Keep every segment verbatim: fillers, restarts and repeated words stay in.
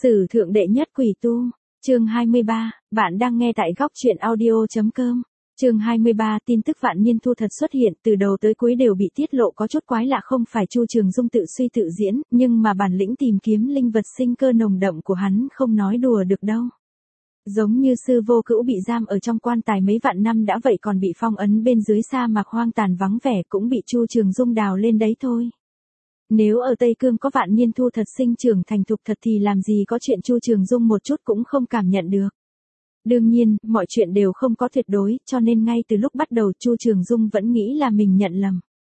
Sử thượng đệ nhất quỷ tu, chương hai mươi ba, bạn đang nghe tại góc truyện audio.com. Chương hai mươi ba, tin tức Vạn Niên Thu thật xuất hiện, từ đầu tới cuối đều bị tiết lộ có chút quái lạ, không phải Chu Trường Dung tự suy tự diễn, nhưng mà bản lĩnh tìm kiếm linh vật sinh cơ nồng đậm của hắn không nói đùa được đâu. Giống như sư vô cữu bị giam ở trong quan tài mấy vạn năm đã vậy, còn bị phong ấn bên dưới sa mạc hoang tàn vắng vẻ, cũng bị Chu Trường Dung đào lên đấy thôi. Nếu ở Tây Cương có Vạn Niên Thu thật sinh trưởng thành thục thật thì làm gì có chuyện Chu Trường Dung một chút cũng không cảm nhận được. Đương nhiên, mọi chuyện đều không có tuyệt đối, cho nên ngay từ lúc bắt đầu Chu Trường Dung vẫn nghĩ là mình nhận lầm.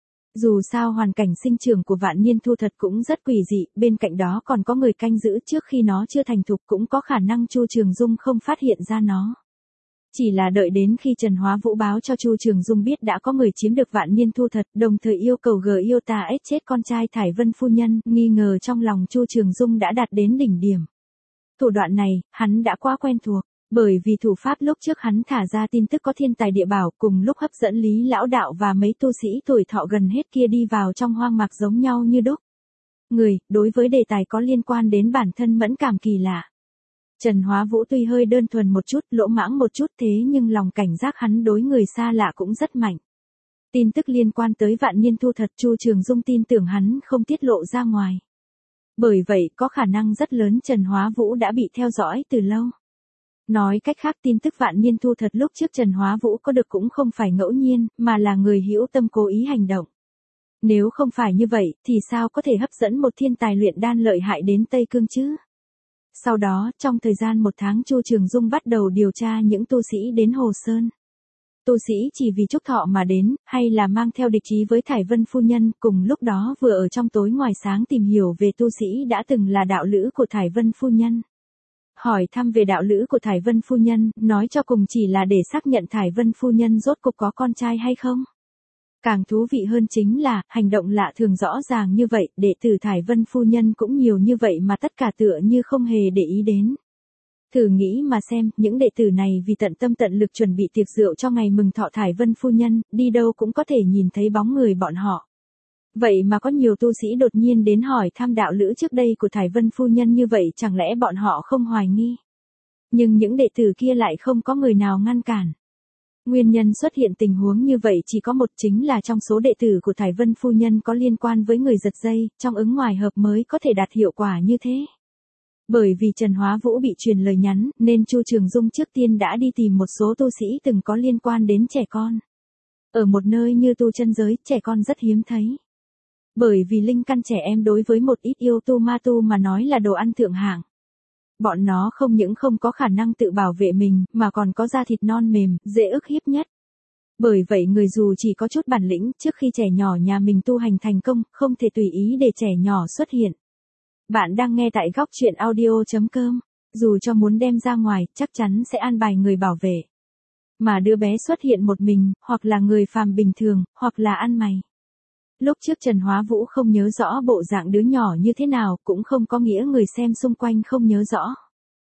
Dù sao hoàn cảnh sinh trưởng của Vạn Niên Thu thật cũng rất quỷ dị, bên cạnh đó còn có người canh giữ trước khi nó chưa thành thục, cũng có khả năng Chu Trường Dung không phát hiện ra nó. Chỉ là đợi đến khi Trần Hóa Vũ báo cho Chu Trường Dung biết đã có người chiếm được Vạn Niên Thu thật, đồng thời yêu cầu G yêu ta ết chết con trai Thải Vân phu nhân, nghi ngờ trong lòng Chu Trường Dung đã đạt đến đỉnh điểm. Thủ đoạn này, hắn đã quá quen thuộc, bởi vì thủ pháp lúc trước hắn thả ra tin tức có thiên tài địa bảo, cùng lúc hấp dẫn Lý lão đạo và mấy tu sĩ tuổi thọ gần hết kia đi vào trong hoang mạc giống nhau như đúc. Người, đối với đề tài có liên quan đến bản thân mẫn cảm kỳ lạ. Trần Hóa Vũ tuy hơi đơn thuần một chút, lỗ mãng một chút, thế nhưng lòng cảnh giác hắn đối người xa lạ cũng rất mạnh. Tin tức liên quan tới Vạn Niên Thu thật Chu Trường Dung tin tưởng hắn không tiết lộ ra ngoài. Bởi vậy có khả năng rất lớn Trần Hóa Vũ đã bị theo dõi từ lâu. Nói cách khác, tin tức Vạn Niên Thu thật lúc trước Trần Hóa Vũ có được cũng không phải ngẫu nhiên, mà là người hữu tâm cố ý hành động. Nếu không phải như vậy, thì sao có thể hấp dẫn một thiên tài luyện đan lợi hại đến Tây Cương chứ? Sau đó, trong thời gian một tháng Chu Trường Dung bắt đầu điều tra những tu sĩ đến Hồ Sơn. Tu sĩ chỉ vì chúc thọ mà đến, hay là mang theo địch ý với Thải Vân phu nhân, cùng lúc đó vừa ở trong tối ngoài sáng tìm hiểu về tu sĩ đã từng là đạo lữ của Thải Vân phu nhân. Hỏi thăm về đạo lữ của Thải Vân phu nhân, nói cho cùng chỉ là để xác nhận Thải Vân phu nhân rốt cuộc có con trai hay không. Càng thú vị hơn chính là, hành động lạ thường rõ ràng như vậy, đệ tử Thải Vân phu nhân cũng nhiều như vậy mà tất cả tựa như không hề để ý đến. Thử nghĩ mà xem, những đệ tử này vì tận tâm tận lực chuẩn bị tiệc rượu cho ngày mừng thọ Thải Vân phu nhân, đi đâu cũng có thể nhìn thấy bóng người bọn họ. Vậy mà có nhiều tu sĩ đột nhiên đến hỏi thăm đạo lữ trước đây của Thải Vân phu nhân như vậy, chẳng lẽ bọn họ không hoài nghi? Nhưng những đệ tử kia lại không có người nào ngăn cản. Nguyên nhân xuất hiện tình huống như vậy chỉ có một, chính là trong số đệ tử của Thải Vân phu nhân có liên quan với người giật dây, trong ứng ngoài hợp mới có thể đạt hiệu quả như thế. Bởi vì Trần Hóa Vũ bị truyền lời nhắn, nên Chu Trường Dung trước tiên đã đi tìm một số tu sĩ từng có liên quan đến trẻ con. Ở một nơi như tu chân giới, trẻ con rất hiếm thấy. Bởi vì linh căn trẻ em đối với một ít yêu tu ma tu mà nói là đồ ăn thượng hạng. Bọn nó không những không có khả năng tự bảo vệ mình, mà còn có da thịt non mềm, dễ ức hiếp nhất. Bởi vậy người dù chỉ có chút bản lĩnh, trước khi trẻ nhỏ nhà mình tu hành thành công, không thể tùy ý để trẻ nhỏ xuất hiện. Bạn đang nghe tại góc truyện audio.com. Dù cho muốn đem ra ngoài, chắc chắn sẽ an bài người bảo vệ. Mà đứa bé xuất hiện một mình, hoặc là người phàm bình thường, hoặc là ăn mày. Lúc trước Trần Hóa Vũ không nhớ rõ bộ dạng đứa nhỏ như thế nào, cũng không có nghĩa người xem xung quanh không nhớ rõ.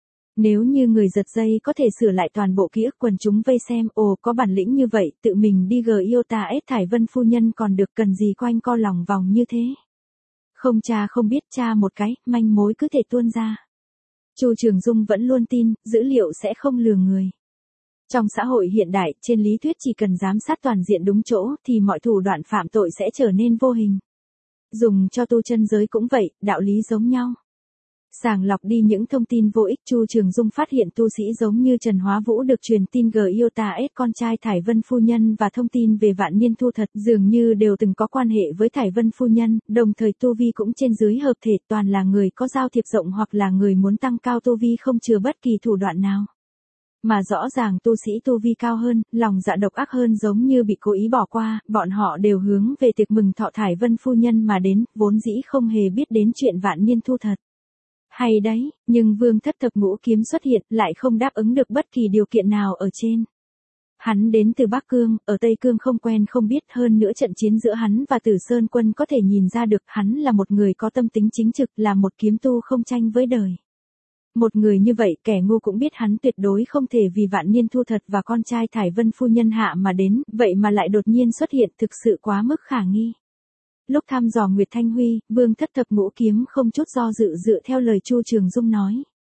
Nếu như người giật dây có thể sửa lại toàn bộ ký ức quần chúng vây xem, ồ có bản lĩnh như vậy, tự mình đi gờ yêu ta ết Thải Vân phu nhân còn được, cần gì quanh co lòng vòng như thế. Không cha không biết, cha một cái, manh mối cứ thể tuôn ra. Chu Trường Dung vẫn luôn tin, dữ liệu sẽ không lừa người. Trong xã hội hiện đại, trên lý thuyết chỉ cần giám sát toàn diện đúng chỗ, thì mọi thủ đoạn phạm tội sẽ trở nên vô hình. Dùng cho tu chân giới cũng vậy, đạo lý giống nhau. Sàng lọc đi những thông tin vô ích, Chu Trường Dung phát hiện tu sĩ giống như Trần Hóa Vũ được truyền tin G yêu ta ết con trai Thải Vân phu nhân và thông tin về Vạn Niên Thu thật dường như đều từng có quan hệ với Thải Vân phu nhân, đồng thời tu vi cũng trên dưới hợp thể, toàn là người có giao thiệp rộng hoặc là người muốn tăng cao tu vi không chừa bất kỳ thủ đoạn nào. Mà rõ ràng tu sĩ tu vi cao hơn, lòng dạ độc ác hơn giống như bị cố ý bỏ qua, bọn họ đều hướng về tiệc mừng thọ Thải Vân phu nhân mà đến, vốn dĩ không hề biết đến chuyện Vạn Niên Thu thật. Hay đấy, nhưng Vương Thất Thập Ngũ Kiếm xuất hiện, lại không đáp ứng được bất kỳ điều kiện nào ở trên. Hắn đến từ Bắc Cương, ở Tây Cương không quen không biết, hơn nữa trận chiến giữa hắn và Tử Sơn Quân có thể nhìn ra được hắn là một người có tâm tính chính trực, là một kiếm tu không tranh với đời. Một người như vậy, kẻ ngu cũng biết hắn tuyệt đối không thể vì Vạn Niên Thu thật và con trai Thải Vân phu nhân hạ mà đến, vậy mà lại đột nhiên xuất hiện, thực sự quá mức khả nghi. Lúc thăm dò Nguyệt Thanh Huy, Vương Thất Thập Ngũ Kiếm không chút do dự dựa theo lời Chu Trường Dung nói.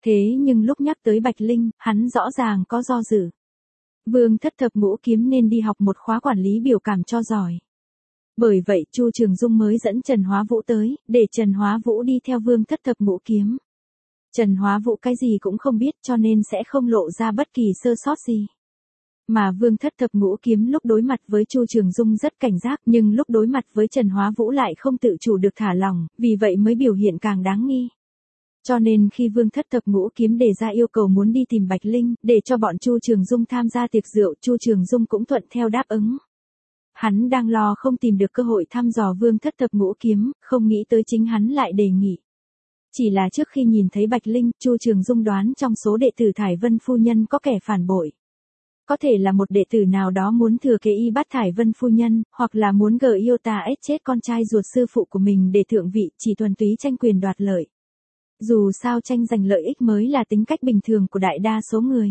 Thế nhưng lúc nhắc tới Bạch Linh, hắn rõ ràng có do dự. Vương Thất Thập Ngũ Kiếm nên đi học một khóa quản lý biểu cảm cho giỏi. Bởi vậy Chu Trường Dung mới dẫn Trần Hóa Vũ tới, để Trần Hóa Vũ đi theo Vương Thất Thập Ngũ Kiếm. Trần Hóa Vũ cái gì cũng không biết cho nên sẽ không lộ ra bất kỳ sơ sót gì. Mà Vương Thất Thập Ngũ Kiếm lúc đối mặt với Chu Trường Dung rất cảnh giác, nhưng lúc đối mặt với Trần Hóa Vũ lại không tự chủ được thả lỏng, vì vậy mới biểu hiện càng đáng nghi. Cho nên khi Vương Thất Thập Ngũ Kiếm đề ra yêu cầu muốn đi tìm Bạch Linh, để cho bọn Chu Trường Dung tham gia tiệc rượu, Chu Trường Dung cũng thuận theo đáp ứng. Hắn đang lo không tìm được cơ hội thăm dò Vương Thất Thập Ngũ Kiếm, không nghĩ tới chính hắn lại đề nghị. Chỉ là trước khi nhìn thấy Bạch Linh, Chu Trường Dung đoán trong số đệ tử Thải Vân phu nhân có kẻ phản bội. Có thể là một đệ tử nào đó muốn thừa kế y bắt Thải Vân phu nhân, hoặc là muốn gờ yêu ta ết chết con trai ruột sư phụ của mình để thượng vị, chỉ thuần túy tranh quyền đoạt lợi. Dù sao tranh giành lợi ích mới là tính cách bình thường của đại đa số người.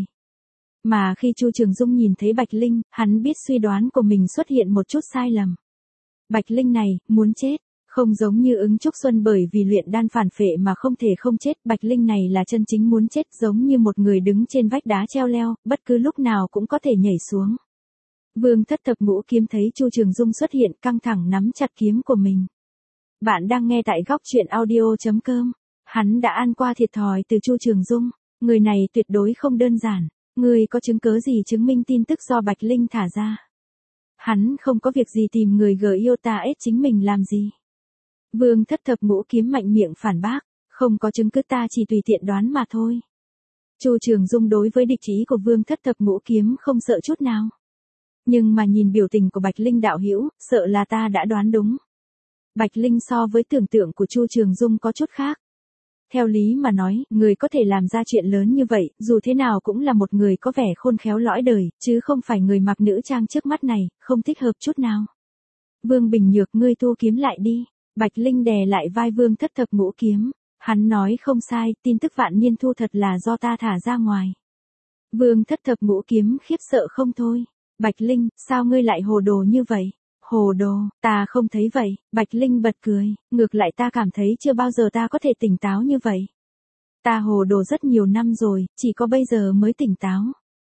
Mà khi Chu Trường Dung nhìn thấy Bạch Linh, hắn biết suy đoán của mình xuất hiện một chút sai lầm. Bạch Linh này, muốn chết, không giống như ứng Trúc Xuân bởi vì luyện đan phản phệ mà không thể không chết. Bạch Linh này là chân chính muốn chết, giống như một người đứng trên vách đá treo leo, bất cứ lúc nào cũng có thể nhảy xuống. Vương Thất Thập Ngũ Kiếm thấy Chu Trường Dung xuất hiện, căng thẳng nắm chặt kiếm của mình. Bạn đang nghe tại góc truyện audio chấm com. Hắn đã ăn qua thiệt thòi từ Chu Trường Dung, người này tuyệt đối không đơn giản. Ngươi có chứng cớ gì chứng minh tin tức do Bạch Linh thả ra? Hắn không có việc gì tìm người gờ yêu ta ết chính mình làm gì? Vương Thất Thập Ngũ Kiếm mạnh miệng phản bác, không có chứng cứ, ta chỉ tùy tiện đoán mà thôi. Chu Trường Dung đối với địch ý của Vương Thất Thập Ngũ Kiếm không sợ chút nào. Nhưng mà nhìn biểu tình của Bạch Linh đạo hữu, sợ là ta đã đoán đúng. Bạch Linh so với tưởng tượng của Chu Trường Dung có chút khác. Theo lý mà nói, người có thể làm ra chuyện lớn như vậy, dù thế nào cũng là một người có vẻ khôn khéo lõi đời, chứ không phải người mặc nữ trang trước mắt này, không thích hợp chút nào. Vương Bình Nhược, ngươi thu kiếm lại đi. Bạch Linh đè lại vai Vương Thất Thập Ngũ Kiếm. Hắn nói không sai, tin tức Vạn Niên Thu thật là do ta thả ra ngoài. Vương Thất Thập Ngũ Kiếm khiếp sợ không thôi. Bạch Linh, sao ngươi lại hồ đồ như vậy? Hồ đồ, ta không thấy vậy. Bạch Linh bật cười, ngược lại ta cảm thấy chưa bao giờ ta có thể tỉnh táo như vậy. Ta hồ đồ rất nhiều năm rồi, chỉ có bây giờ mới tỉnh táo.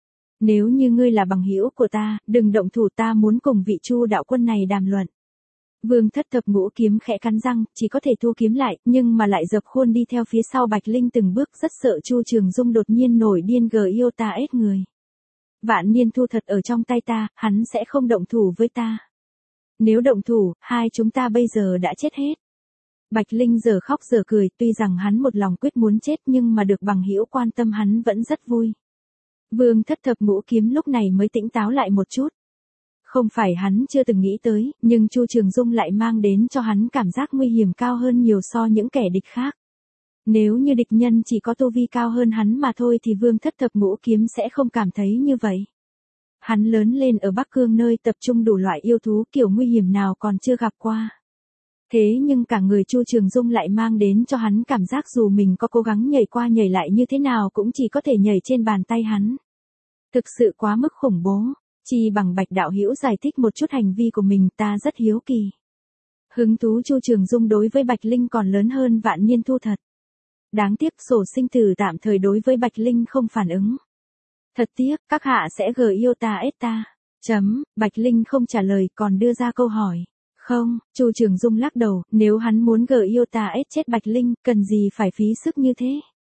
Nếu như ngươi là bằng hữu của ta, đừng động thủ, ta muốn cùng vị Chu đạo quân này đàm luận. Vương Thất Thập Ngũ Kiếm khẽ cắn răng, chỉ có thể thu kiếm lại, nhưng mà lại dập khuôn đi theo phía sau Bạch Linh từng bước, rất sợ Chu Trường Dung đột nhiên nổi điên gờ yêu ta ết người. Vạn Niên Thu thật ở trong tay ta, hắn sẽ không động thủ với ta. Nếu động thủ, hai chúng ta bây giờ đã chết hết. Bạch Linh giờ khóc giờ cười, tuy rằng hắn một lòng quyết muốn chết nhưng mà được bằng hữu quan tâm hắn vẫn rất vui. Vương Thất Thập Ngũ Kiếm lúc này mới tỉnh táo lại một chút. Không phải hắn chưa từng nghĩ tới, nhưng Chu Trường Dung lại mang đến cho hắn cảm giác nguy hiểm cao hơn nhiều so những kẻ địch khác. Nếu như địch nhân chỉ có tu vi cao hơn hắn mà thôi thì Vương Thất Thập Ngũ Kiếm sẽ không cảm thấy như vậy. Hắn lớn lên ở Bắc Cương nơi tập trung đủ loại yêu thú, kiểu nguy hiểm nào còn chưa gặp qua. Thế nhưng cả người Chu Trường Dung lại mang đến cho hắn cảm giác dù mình có cố gắng nhảy qua nhảy lại như thế nào cũng chỉ có thể nhảy trên bàn tay hắn. Thực sự quá mức khủng bố. Chi bằng Bạch đạo hữu giải thích một chút hành vi của mình, ta rất hiếu kỳ. Hứng thú Chu Trường Dung đối với Bạch Linh còn lớn hơn Vạn Niên Thu thật. Đáng tiếc sổ sinh tử tạm thời đối với Bạch Linh không phản ứng. Thật tiếc, các hạ sẽ gờ yêu ta ết ta. Chấm, Bạch Linh không trả lời còn đưa ra câu hỏi. Không, Chu Trường Dung lắc đầu, nếu hắn muốn gờ yêu ta ết chết Bạch Linh, cần gì phải phí sức như thế.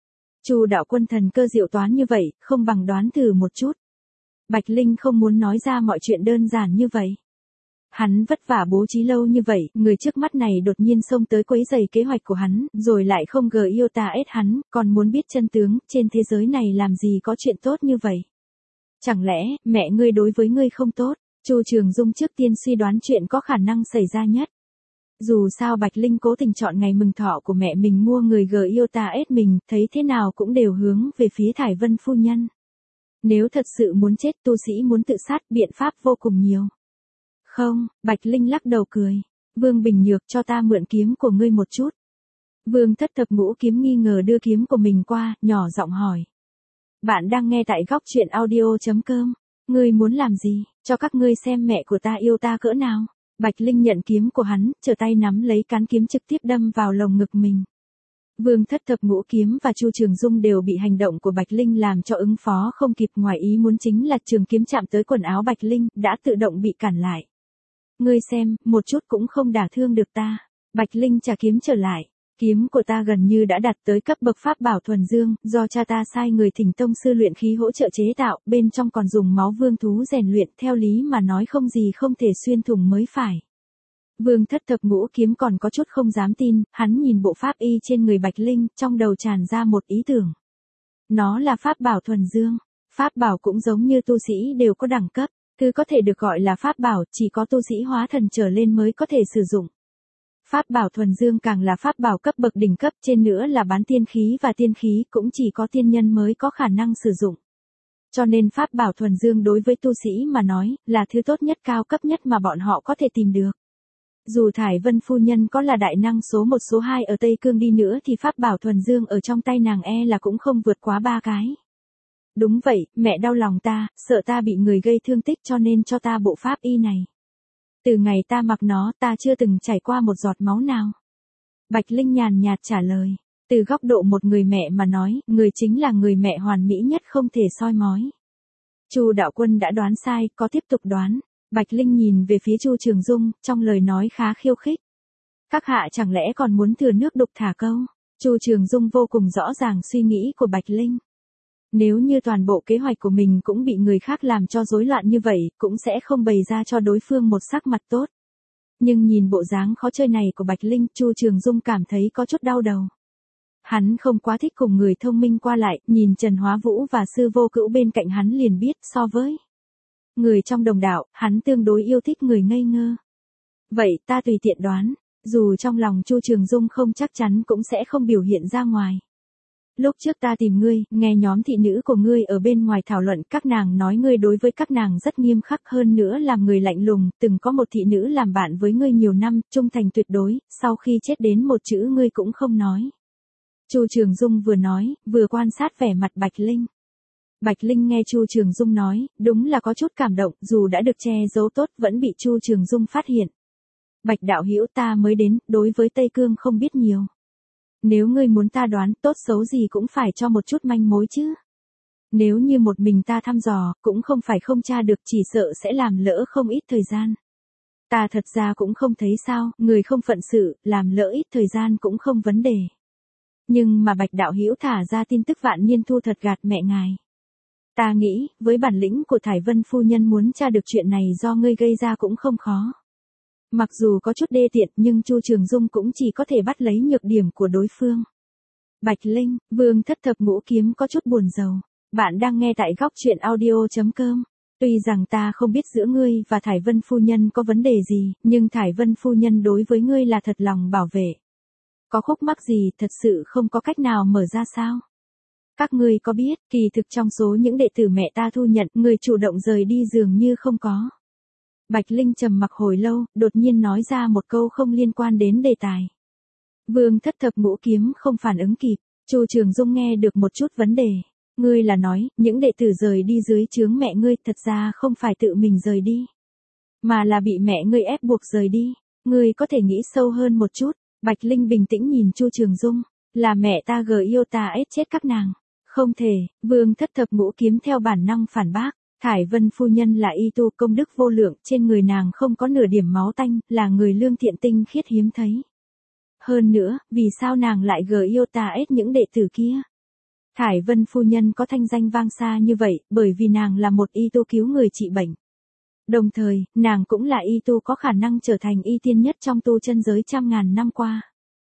Chu đạo quân thần cơ diệu toán như vậy, không bằng đoán thử một chút. Bạch Linh không muốn nói ra mọi chuyện đơn giản như vậy. Hắn vất vả bố trí lâu như vậy, người trước mắt này đột nhiên xông tới quấy rầy kế hoạch của hắn, rồi lại không gờ yêu ta ết hắn, còn muốn biết chân tướng, trên thế giới này làm gì có chuyện tốt như vậy. Chẳng lẽ, mẹ ngươi đối với ngươi không tốt? Chu Trường Dung trước tiên suy đoán chuyện có khả năng xảy ra nhất. Dù sao Bạch Linh cố tình chọn ngày mừng thọ của mẹ mình mua người gờ yêu ta ết mình, thấy thế nào cũng đều hướng về phía Thải Vân phu nhân. Nếu thật sự muốn chết, tu sĩ muốn tự sát, biện pháp vô cùng nhiều. Không, Bạch Linh lắc đầu cười. Vương Bình Nhược, cho ta mượn kiếm của ngươi một chút. Vương Thất Thập Ngũ Kiếm nghi ngờ đưa kiếm của mình qua, nhỏ giọng hỏi. Bạn đang nghe tại góc truyện audio chấm com. Ngươi muốn làm gì, cho các ngươi xem mẹ của ta yêu ta cỡ nào. Bạch Linh nhận kiếm của hắn, trở tay nắm lấy cán kiếm trực tiếp đâm vào lồng ngực mình. Vương Thất Thập Ngũ Kiếm và Chu Trường Dung đều bị hành động của Bạch Linh làm cho ứng phó không kịp, ngoài ý muốn chính là trường kiếm chạm tới quần áo Bạch Linh, đã tự động bị cản lại. Ngươi xem, một chút cũng không đả thương được ta. Bạch Linh trả kiếm trở lại. Kiếm của ta gần như đã đạt tới cấp bậc pháp bảo thuần dương, do cha ta sai người thỉnh tông sư luyện khí hỗ trợ chế tạo, bên trong còn dùng máu vương thú rèn luyện, theo lý mà nói không gì không thể xuyên thủng mới phải. Vương Thất Thập Ngũ Kiếm còn có chút không dám tin, hắn nhìn bộ pháp y trên người Bạch Linh, trong đầu tràn ra một ý tưởng. Nó là pháp bảo thuần dương. Pháp bảo cũng giống như tu sĩ đều có đẳng cấp, thứ có thể được gọi là pháp bảo chỉ có tu sĩ hóa thần trở lên mới có thể sử dụng. Pháp bảo thuần dương càng là pháp bảo cấp bậc đỉnh cấp, trên nữa là bán tiên khí và tiên khí cũng chỉ có tiên nhân mới có khả năng sử dụng. Cho nên pháp bảo thuần dương đối với tu sĩ mà nói, là thứ tốt nhất cao cấp nhất mà bọn họ có thể tìm được. Dù Thải Vân phu nhân có là đại năng số một số hai ở Tây Cương đi nữa thì pháp bảo thuần dương ở trong tay nàng e là cũng không vượt quá ba cái. Đúng vậy, mẹ đau lòng ta, sợ ta bị người gây thương tích cho nên cho ta bộ pháp y này. Từ ngày ta mặc nó ta chưa từng chảy qua một giọt máu nào. Bạch Linh nhàn nhạt trả lời. Từ góc độ một người mẹ mà nói, người chính là người mẹ hoàn mỹ nhất không thể soi mói. Chu đạo quân đã đoán sai, có tiếp tục đoán. Bạch Linh nhìn về phía Chu Trường Dung, trong lời nói khá khiêu khích. Các hạ chẳng lẽ còn muốn thừa nước đục thả câu? Chu Trường Dung vô cùng rõ ràng suy nghĩ của Bạch Linh. Nếu như toàn bộ kế hoạch của mình cũng bị người khác làm cho rối loạn như vậy, cũng sẽ không bày ra cho đối phương một sắc mặt tốt. Nhưng nhìn bộ dáng khó chơi này của Bạch Linh, Chu Trường Dung cảm thấy có chút đau đầu. Hắn không quá thích cùng người thông minh qua lại, nhìn Trần Hóa Vũ và Sư Vô Cữu bên cạnh hắn liền biết so với người trong đồng đạo, hắn tương đối yêu thích người ngây ngơ. Vậy ta tùy tiện đoán, dù trong lòng Chu Trường Dung không chắc chắn cũng sẽ không biểu hiện ra ngoài. Lúc trước ta tìm ngươi, nghe nhóm thị nữ của ngươi ở bên ngoài thảo luận, các nàng nói ngươi đối với các nàng rất nghiêm khắc, hơn nữa làm người lạnh lùng, từng có một thị nữ làm bạn với ngươi nhiều năm, trung thành tuyệt đối, sau khi chết đến một chữ ngươi cũng không nói. Chu Trường Dung vừa nói, vừa quan sát vẻ mặt Bạch Linh. Bạch Linh nghe Chu Trường Dung nói, đúng là có chút cảm động, dù đã được che giấu tốt vẫn bị Chu Trường Dung phát hiện. Bạch đạo hữu, ta mới đến, đối với Tây Cương không biết nhiều. Nếu ngươi muốn ta đoán, tốt xấu gì cũng phải cho một chút manh mối chứ. Nếu như một mình ta thăm dò, cũng không phải không tra được, chỉ sợ sẽ làm lỡ không ít thời gian. Ta thật ra cũng không thấy sao, người không phận sự, làm lỡ ít thời gian cũng không vấn đề. Nhưng mà Bạch đạo hữu thả ra tin tức Vạn Niên Thu thật gạt mẹ ngài. Ta nghĩ, với bản lĩnh của Thải Vân phu nhân muốn tra được chuyện này do ngươi gây ra cũng không khó. Mặc dù có chút đê tiện nhưng Chu Trường Dung cũng chỉ có thể bắt lấy nhược điểm của đối phương. Bạch Linh, Vương Thất Thập Ngũ Kiếm có chút buồn rầu. Bạn đang nghe tại góc truyện audio chấm com. Tuy rằng ta không biết giữa ngươi và Thải Vân phu nhân có vấn đề gì, nhưng Thải Vân phu nhân đối với ngươi là thật lòng bảo vệ. Có khúc mắc gì thật sự không có cách nào mở ra sao? Các ngươi có biết, kỳ thực trong số những đệ tử mẹ ta thu nhận, người chủ động rời đi dường như không có. Bạch Linh trầm mặc hồi lâu, đột nhiên nói ra một câu không liên quan đến đề tài. Vương Thất Thập Ngũ Kiếm không phản ứng kịp, Chu Trường Dung nghe được một chút vấn đề. Ngươi là nói, những đệ tử rời đi dưới trướng mẹ ngươi thật ra không phải tự mình rời đi, mà là bị mẹ ngươi ép buộc rời đi. Ngươi có thể nghĩ sâu hơn một chút. Bạch Linh bình tĩnh nhìn Chu Trường Dung, là mẹ ta gờ yêu ta ép chết các nàng. Không thể, Vương Thất Thập Ngũ Kiếm theo bản năng phản bác. Thải Vân phu nhân là y tu công đức vô lượng, trên người nàng không có nửa điểm máu tanh, là người lương thiện tinh khiết hiếm thấy. Hơn nữa, vì sao nàng lại gờ yêu ta ết những đệ tử kia? Thải Vân phu nhân có thanh danh vang xa như vậy, bởi vì nàng là một y tu cứu người trị bệnh. Đồng thời, nàng cũng là y tu có khả năng trở thành y tiên nhất trong tu chân giới trăm ngàn năm qua.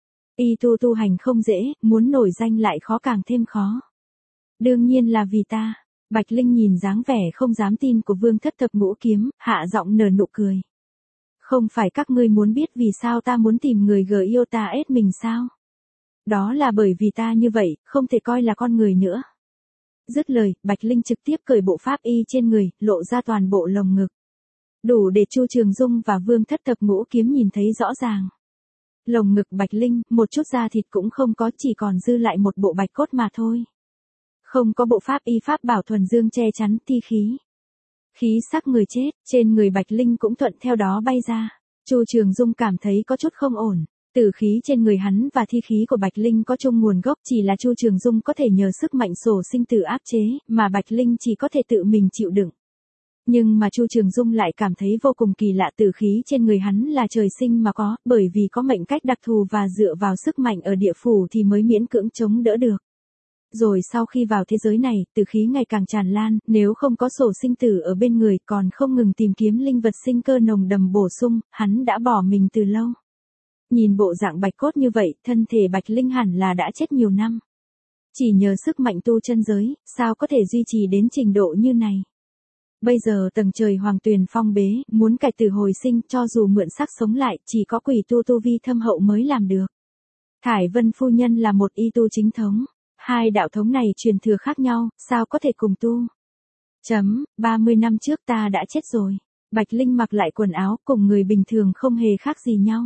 Y tu tu hành không dễ, muốn nổi danh lại khó càng thêm khó. Đương nhiên là vì ta. Bạch Linh nhìn dáng vẻ không dám tin của Vương Thất Thập Ngũ Kiếm, hạ giọng nở nụ cười. Không phải các ngươi muốn biết vì sao ta muốn tìm người gờ yêu ta ết mình sao? Đó là bởi vì ta như vậy, không thể coi là con người nữa. Dứt lời, Bạch Linh trực tiếp cởi bộ pháp y trên người, lộ ra toàn bộ lồng ngực. Đủ để Chu Trường Dung và Vương Thất Thập Ngũ Kiếm nhìn thấy rõ ràng. Lồng ngực Bạch Linh, một chút da thịt cũng không có, chỉ còn dư lại một bộ bạch cốt mà thôi. Không có bộ pháp y pháp bảo thuần dương che chắn thi khí. Khí sắc người chết, trên người Bạch Linh cũng thuận theo đó bay ra. Chu Trường Dung cảm thấy có chút không ổn. Tử khí trên người hắn và thi khí của Bạch Linh có chung nguồn gốc, chỉ là Chu Trường Dung có thể nhờ sức mạnh sổ sinh tử áp chế, mà Bạch Linh chỉ có thể tự mình chịu đựng. Nhưng mà Chu Trường Dung lại cảm thấy vô cùng kỳ lạ, tử khí trên người hắn là trời sinh mà có, bởi vì có mệnh cách đặc thù và dựa vào sức mạnh ở địa phủ thì mới miễn cưỡng chống đỡ được. Rồi sau khi vào thế giới này, tử khí ngày càng tràn lan, nếu không có sổ sinh tử ở bên người còn không ngừng tìm kiếm linh vật sinh cơ nồng đầm bổ sung, hắn đã bỏ mình từ lâu. Nhìn bộ dạng bạch cốt như vậy, thân thể Bạch Linh hẳn là đã chết nhiều năm. Chỉ nhờ sức mạnh tu chân giới, sao có thể duy trì đến trình độ như này. Bây giờ tầng trời hoàng tuyền phong bế, muốn cải tử hồi sinh cho dù mượn xác sống lại, chỉ có quỷ tu tu vi thâm hậu mới làm được. Thải Vân phu nhân là một y tu chính thống. Hai đạo thống này truyền thừa khác nhau, sao có thể cùng tu. Chấm, ba mươi năm trước ta đã chết rồi. Bạch Linh mặc lại quần áo cùng người bình thường không hề khác gì nhau.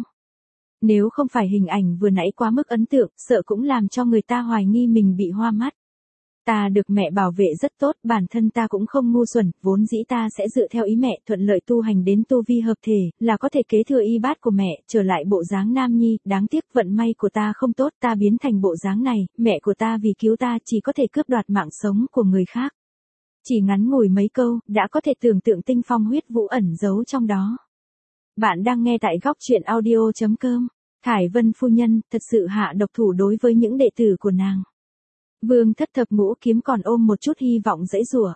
Nếu không phải hình ảnh vừa nãy quá mức ấn tượng, sợ cũng làm cho người ta hoài nghi mình bị hoa mắt. Ta được mẹ bảo vệ rất tốt, bản thân ta cũng không ngu xuẩn, vốn dĩ ta sẽ dựa theo ý mẹ thuận lợi tu hành đến tu vi hợp thể, là có thể kế thừa y bát của mẹ, trở lại bộ dáng nam nhi, đáng tiếc vận may của ta không tốt, ta biến thành bộ dáng này, mẹ của ta vì cứu ta chỉ có thể cướp đoạt mạng sống của người khác. Chỉ ngắn ngủi mấy câu, đã có thể tưởng tượng tinh phong huyết vũ ẩn giấu trong đó. Bạn đang nghe tại góc truyện audio chấm com. Thải Vân phu nhân thật sự hạ độc thủ đối với những đệ tử của nàng. Vương Thất Thập Ngũ Kiếm còn ôm một chút hy vọng dễ dùa.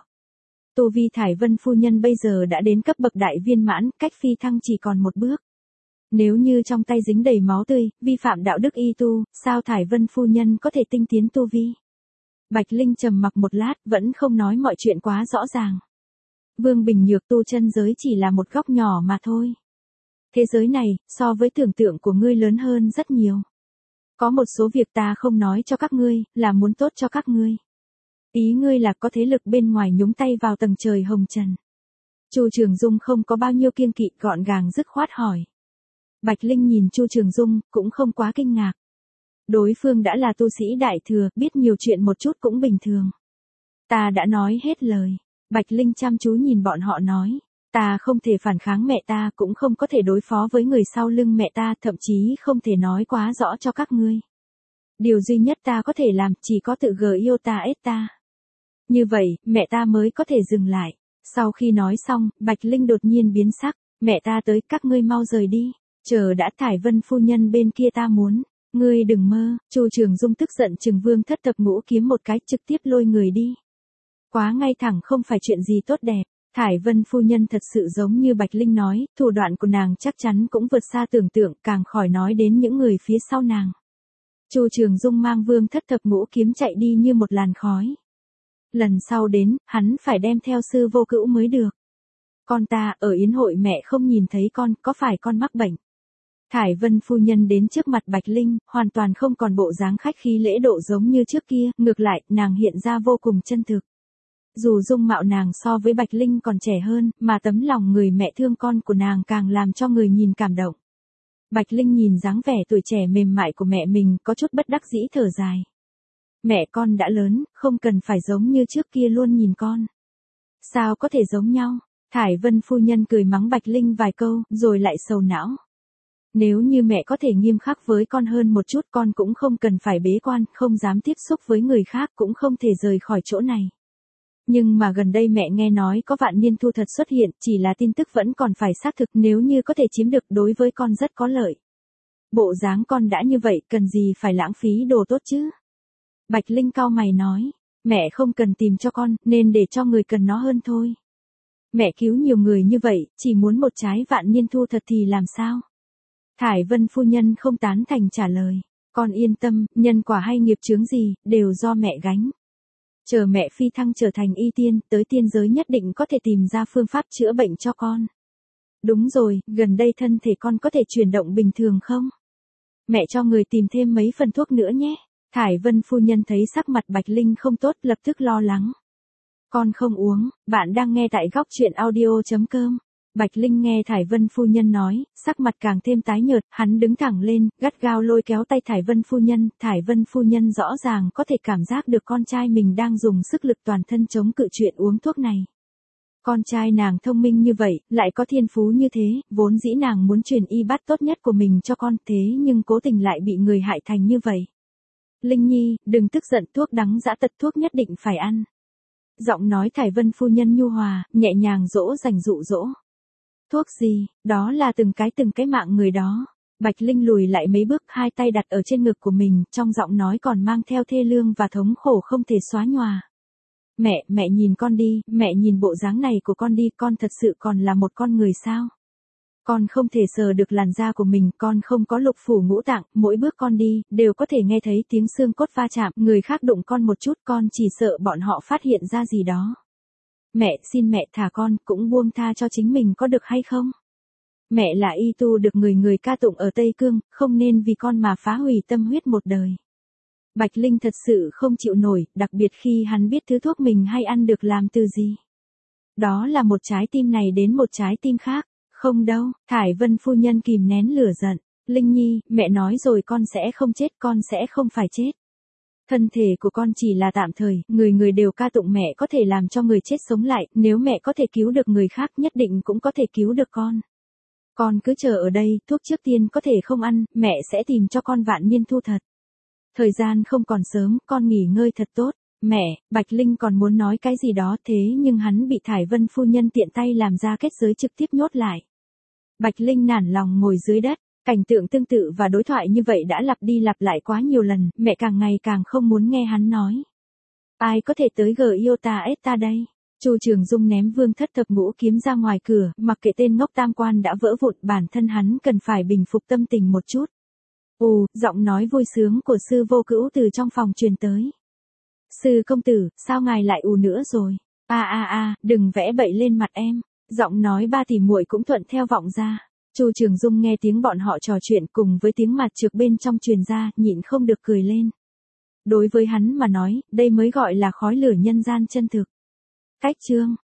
Tu vi Thải Vân phu nhân bây giờ đã đến cấp bậc đại viên mãn, cách phi thăng chỉ còn một bước. Nếu như trong tay dính đầy máu tươi, vi phạm đạo đức y tu, sao Thải Vân phu nhân có thể tinh tiến tu vi? Bạch Linh trầm mặc một lát, vẫn không nói mọi chuyện quá rõ ràng. Vương Bình Nhược, tu chân giới chỉ là một góc nhỏ mà thôi. Thế giới này, so với tưởng tượng của ngươi lớn hơn rất nhiều. Có một số việc ta không nói cho các ngươi, là muốn tốt cho các ngươi. Ý ngươi là có thế lực bên ngoài nhúng tay vào tầng trời hồng trần. Chu Trường Dung không có bao nhiêu kiêng kỵ, gọn gàng dứt khoát hỏi. Bạch Linh nhìn Chu Trường Dung, cũng không quá kinh ngạc. Đối phương đã là tu sĩ đại thừa, biết nhiều chuyện một chút cũng bình thường. Ta đã nói hết lời. Bạch Linh chăm chú nhìn bọn họ nói. Ta không thể phản kháng mẹ ta, cũng không có thể đối phó với người sau lưng mẹ ta, thậm chí không thể nói quá rõ cho các ngươi. Điều duy nhất ta có thể làm, chỉ có tự gờ yêu ta ết ta. Như vậy, mẹ ta mới có thể dừng lại. Sau khi nói xong, Bạch Linh đột nhiên biến sắc. Mẹ ta tới, các ngươi mau rời đi. Chờ đã, Thải Vân phu nhân bên kia ta muốn. Ngươi đừng mơ. Chu Trường Dung tức giận chừng Vương Thất Thập Ngũ Kiếm một cái, trực tiếp lôi người đi. Quá ngay thẳng không phải chuyện gì tốt đẹp. Thải Vân phu nhân thật sự giống như Bạch Linh nói, thủ đoạn của nàng chắc chắn cũng vượt xa tưởng tượng, càng khỏi nói đến những người phía sau nàng. Chu Trường Dung mang Vương Thất Thập Ngũ Kiếm chạy đi như một làn khói. Lần sau đến, hắn phải đem theo sư vô cữu mới được. Con ta, ở yến hội mẹ không nhìn thấy con, có phải con mắc bệnh? Thải Vân phu nhân đến trước mặt Bạch Linh, hoàn toàn không còn bộ dáng khách khí lễ độ giống như trước kia, ngược lại, nàng hiện ra vô cùng chân thực. Dù dung mạo nàng so với Bạch Linh còn trẻ hơn, mà tấm lòng người mẹ thương con của nàng càng làm cho người nhìn cảm động. Bạch Linh nhìn dáng vẻ tuổi trẻ mềm mại của mẹ mình, có chút bất đắc dĩ thở dài. Mẹ con đã lớn, không cần phải giống như trước kia luôn nhìn con. Sao có thể giống nhau? Thải Vân phu nhân cười mắng Bạch Linh vài câu, rồi lại sầu não. Nếu như mẹ có thể nghiêm khắc với con hơn một chút, con cũng không cần phải bế quan, không dám tiếp xúc với người khác, cũng không thể rời khỏi chỗ này. Nhưng mà gần đây mẹ nghe nói có vạn niên thu thật xuất hiện, chỉ là tin tức vẫn còn phải xác thực, nếu như có thể chiếm được đối với con rất có lợi. Bộ dáng con đã như vậy, cần gì phải lãng phí đồ tốt chứ? Bạch Linh cau mày nói, mẹ không cần tìm cho con, nên để cho người cần nó hơn thôi. Mẹ cứu nhiều người như vậy, chỉ muốn một trái vạn niên thu thật thì làm sao? Thải Vân phu nhân không tán thành trả lời, con yên tâm, nhân quả hay nghiệp chướng gì, đều do mẹ gánh. Chờ mẹ phi thăng trở thành y tiên, tới tiên giới nhất định có thể tìm ra phương pháp chữa bệnh cho con. Đúng rồi, gần đây thân thể con có thể chuyển động bình thường không? Mẹ cho người tìm thêm mấy phần thuốc nữa nhé. Thải Vân phu nhân thấy sắc mặt Bạch Linh không tốt, lập tức lo lắng. Con không uống, bạn đang nghe tại góc truyện audio chấm com. Bạch Linh nghe Thải Vân phu nhân nói, sắc mặt càng thêm tái nhợt, hắn đứng thẳng lên, gắt gao lôi kéo tay Thải Vân phu nhân, Thải Vân phu nhân rõ ràng có thể cảm giác được con trai mình đang dùng sức lực toàn thân chống cự chuyện uống thuốc này. Con trai nàng thông minh như vậy, lại có thiên phú như thế, vốn dĩ nàng muốn truyền y bát tốt nhất của mình cho con, thế nhưng cố tình lại bị người hại thành như vậy. Linh Nhi, đừng tức giận, thuốc đắng dã tật thuốc nhất định phải ăn. Giọng nói Thải Vân phu nhân nhu hòa, nhẹ nhàng dỗ dành dụ dỗ. Thuốc gì, đó là từng cái từng cái mạng người đó. Bạch Linh lùi lại mấy bước, hai tay đặt ở trên ngực của mình, trong giọng nói còn mang theo thê lương và thống khổ không thể xóa nhòa. Mẹ, mẹ nhìn con đi, mẹ nhìn bộ dáng này của con đi, con thật sự còn là một con người sao? Con không thể sờ được làn da của mình, con không có lục phủ ngũ tạng, mỗi bước con đi, đều có thể nghe thấy tiếng xương cốt va chạm, người khác đụng con một chút, con chỉ sợ bọn họ phát hiện ra gì đó. Mẹ, xin mẹ thả con, cũng buông tha cho chính mình có được hay không? Mẹ là y tu được người người ca tụng ở Tây Cương, không nên vì con mà phá hủy tâm huyết một đời. Bạch Linh thật sự không chịu nổi, đặc biệt khi hắn biết thứ thuốc mình hay ăn được làm từ gì. Đó là một trái tim này đến một trái tim khác. Không đâu, Thải Vân phu nhân kìm nén lửa giận. Linh Nhi, mẹ nói rồi con sẽ không chết, con sẽ không phải chết. Thân thể của con chỉ là tạm thời, người người đều ca tụng mẹ có thể làm cho người chết sống lại, nếu mẹ có thể cứu được người khác nhất định cũng có thể cứu được con. Con cứ chờ ở đây, thuốc trước tiên có thể không ăn, mẹ sẽ tìm cho con Vạn Niên Thu thật. Thời gian không còn sớm, con nghỉ ngơi thật tốt. Mẹ, Bạch Linh còn muốn nói cái gì đó thế nhưng hắn bị Thải Vân phu nhân tiện tay làm ra kết giới trực tiếp nhốt lại. Bạch Linh nản lòng ngồi dưới đất, cảnh tượng tương tự và đối thoại như vậy đã lặp đi lặp lại quá nhiều lần, mẹ càng ngày càng không muốn nghe hắn nói. Ai có thể tới gờ yêu ta ết ta đây? Chu Trường Dung ném Vương Thất Thập Ngũ kiếm ra ngoài cửa, mặc kệ tên ngốc tam quan đã vỡ vụn, bản thân hắn cần phải bình phục tâm tình một chút. Ù, giọng nói vui sướng của sư vô cữu từ trong phòng truyền tới. Sư công tử, sao ngài lại ù nữa rồi? A a a, đừng vẽ bậy lên mặt em. Giọng nói ba tỷ muội cũng thuận theo vọng ra. Chu Trường Dung nghe tiếng bọn họ trò chuyện cùng với tiếng mặt trược bên trong truyền ra, nhịn không được cười lên. Đối với hắn mà nói, đây mới gọi là khói lửa nhân gian chân thực. Cách chương